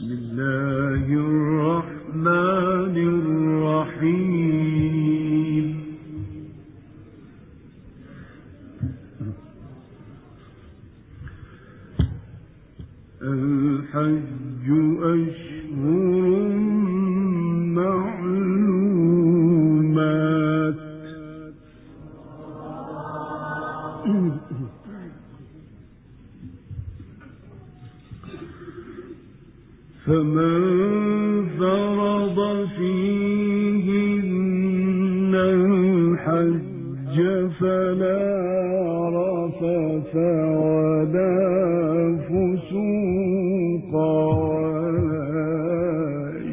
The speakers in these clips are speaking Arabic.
الله الرحمن الرحيم. الحج أشهر معلومات فمن فرض فيهن الحج فلا رفث ولا فسوق ولا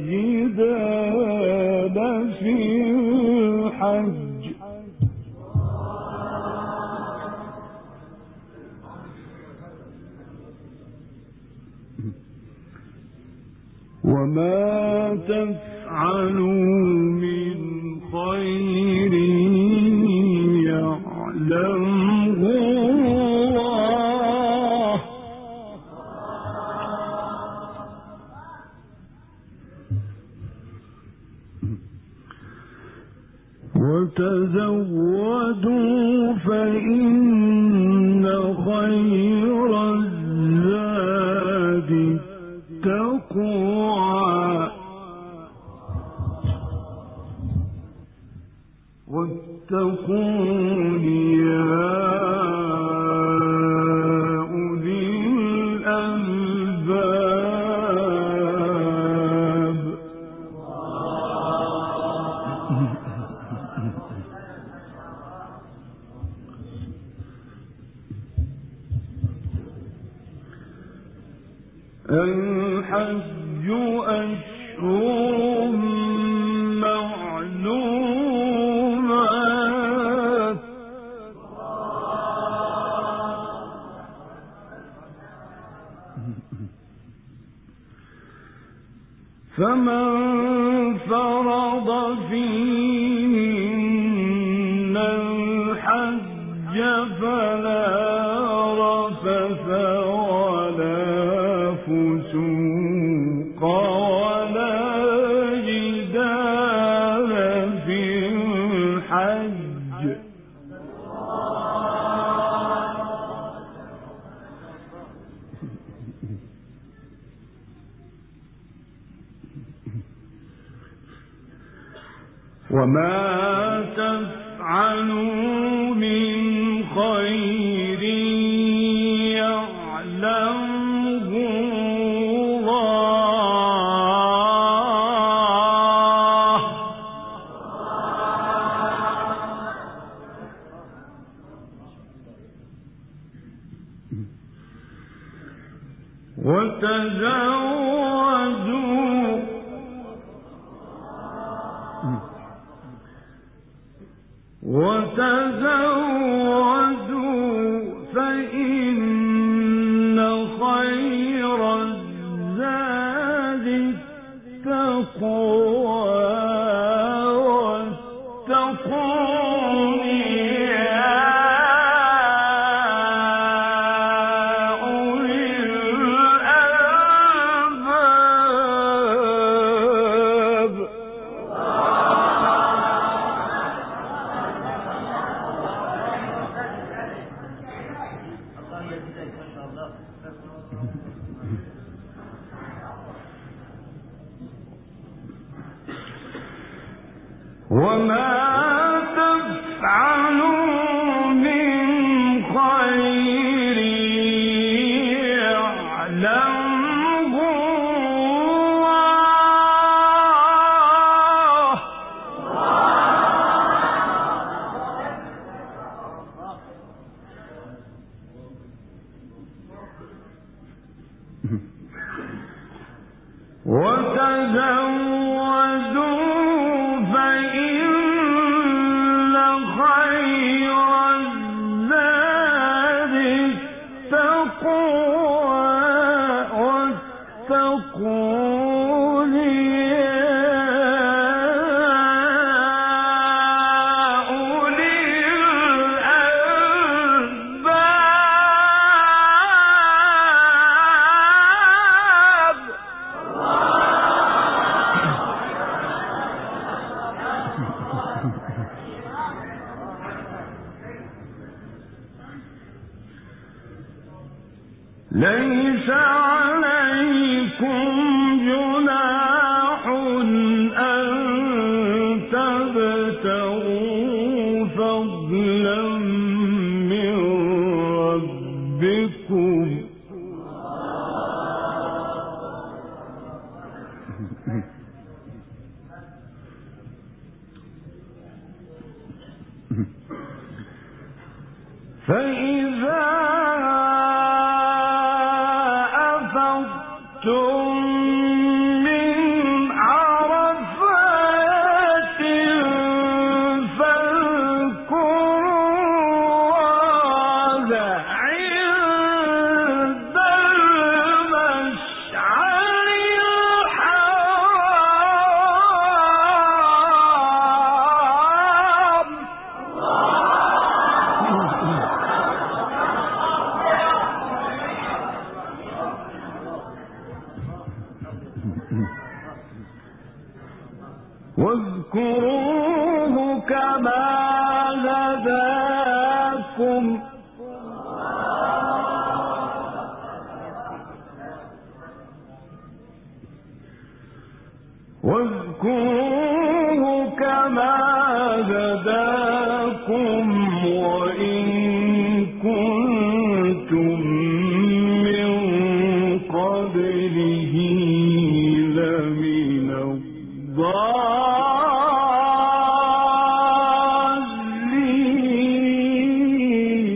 جدال في الحج وما تفعلوا من خير يعلمه الله وتزودوا فإن خير الزاد التقوى واتقون يا أولي الألباب. الحج أشهر معلومات فمن فرض فيهن الحج فلا رفث ولا فسوق ولا جدال في الحج وما تفعلوا من خير يعلمه الله وتزودوا فإن خير الزاد التقوى واتقون يا أولي الألباب. وما تفعلوا من خير يعلمه الله وتزودوا فإن خير الزاد التقوى واتقون يا أولي الألباب. ليس عليكم جناح أن تبتغوا فضلا من ربكم فإذا أفضتم من عرفات فاذكروا الله عند المشعر واذكروه كما هداكم وإن كنتم من قبله لمن الضالين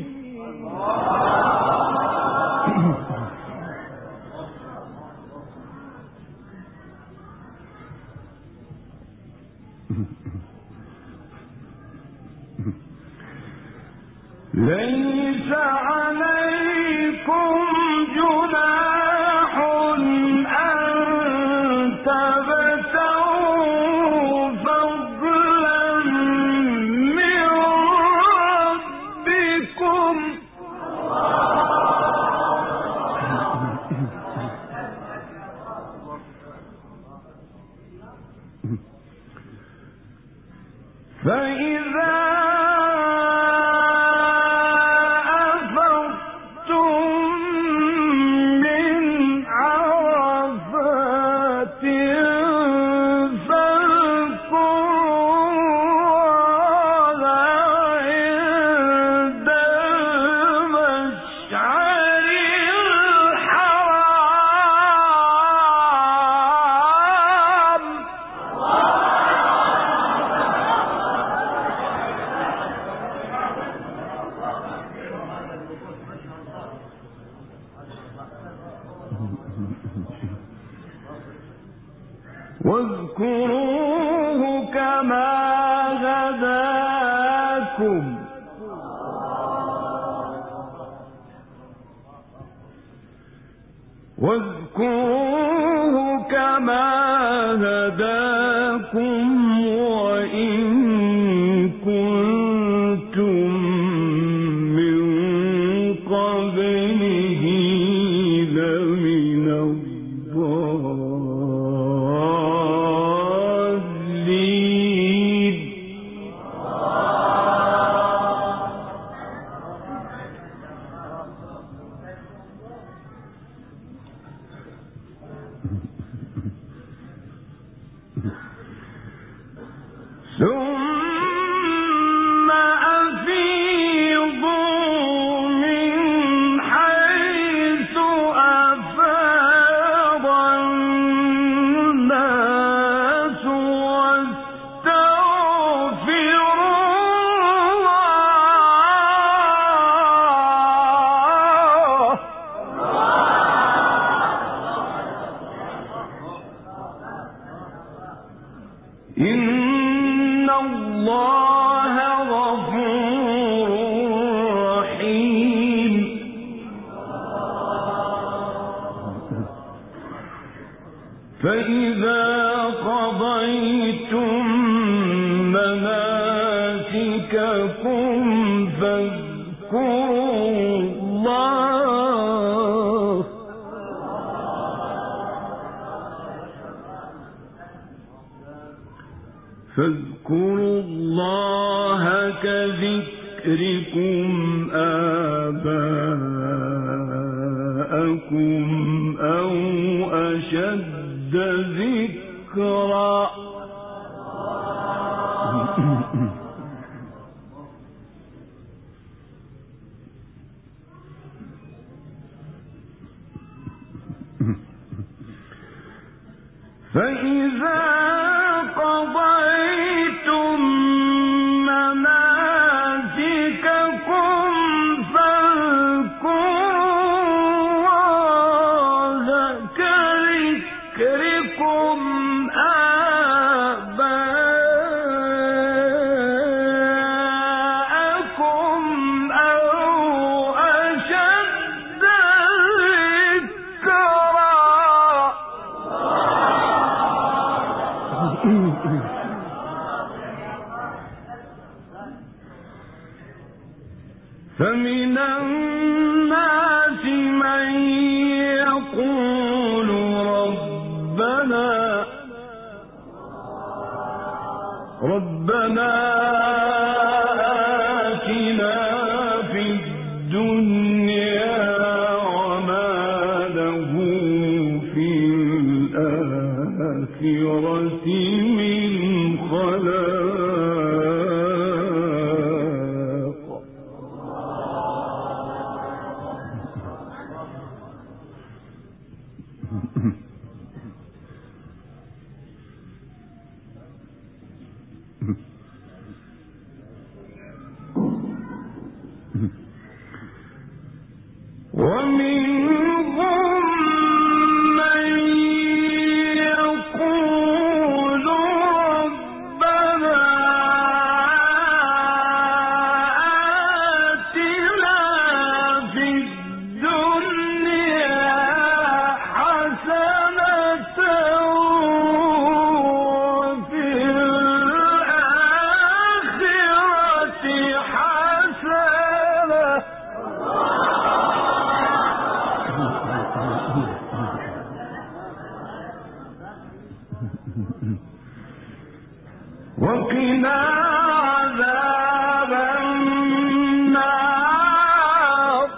ليس عليكم جناح أن تبتغوا فضلا من ربكم فإذا واذكروه كما هداكم وإن كنتم من قبله لمن الضالين ثم أفيضوا من حيث أفاض الناس إن الله غفور رحيم فإذا قضيتم مناسككم فاذكروا الله كذكركم آباءكم أَبَاءَكُمْ أَوْ أَشَدَّ ذِكْرًا فَإِذَا قَضَيْتُم مَّنَاسِكَكُمْ فاذكروا اللَّهَ كَذِكْرِكُمْ آبَاءَكُمْ أَوْ أَشَدَّ ذِكْرًا. فَمِنَ النَّاسِ مَن يَقُولُ رَبَّنَا آتِنَا فِي الدُّنْيَا وَمَا لَهُ فِي الْآخِرَةِ مِنْ خَلَاقٍ. وَمِنْهُم مَّن يَقُولُ رَبَّنَا آتِنَا فِي الدُّنْيَا حَسَنَةً وَفِي الْآخِرَةِ حَسَنَةً وَقِنَا عَذَابَ النَّارِ.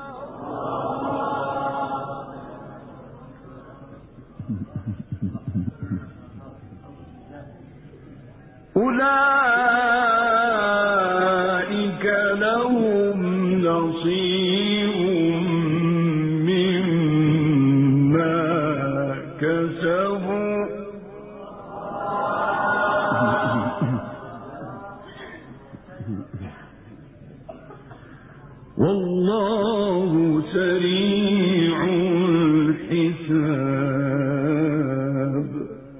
أُولَٰئِكَ لَهُمْ نَصِيبٌ مِّمَّا كَسَبُوا وَاللَّهُ سَرِيعُ الْحِسَابِ.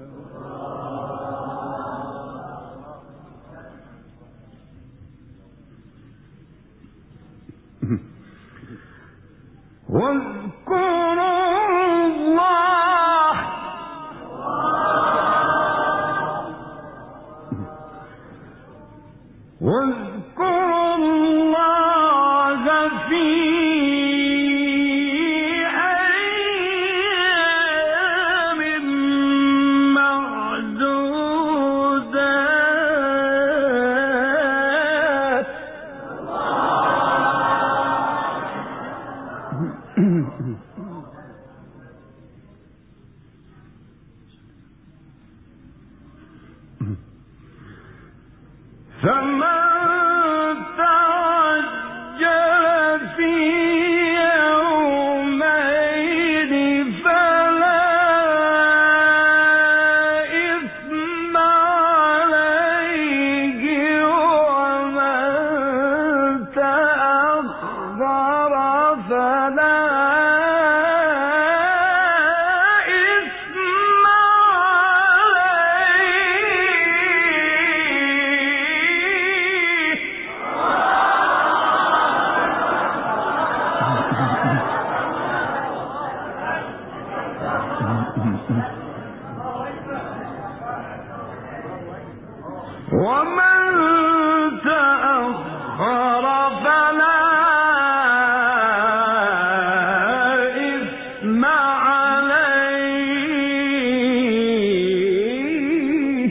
واذكروا الله في أيام معدودات. فمن تعجل في يومين فلا إثم عليه ومن تأخر فلا ومن تأخر فلا إثم عليه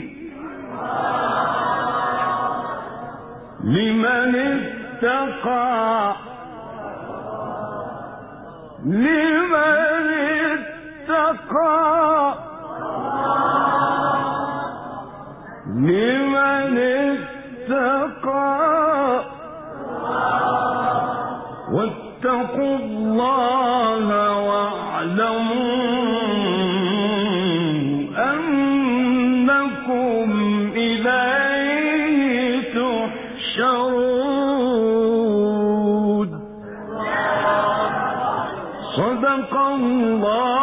لمن اتقى واتقوا الله واعلموا أنكم إليه تحشرون. صدق الله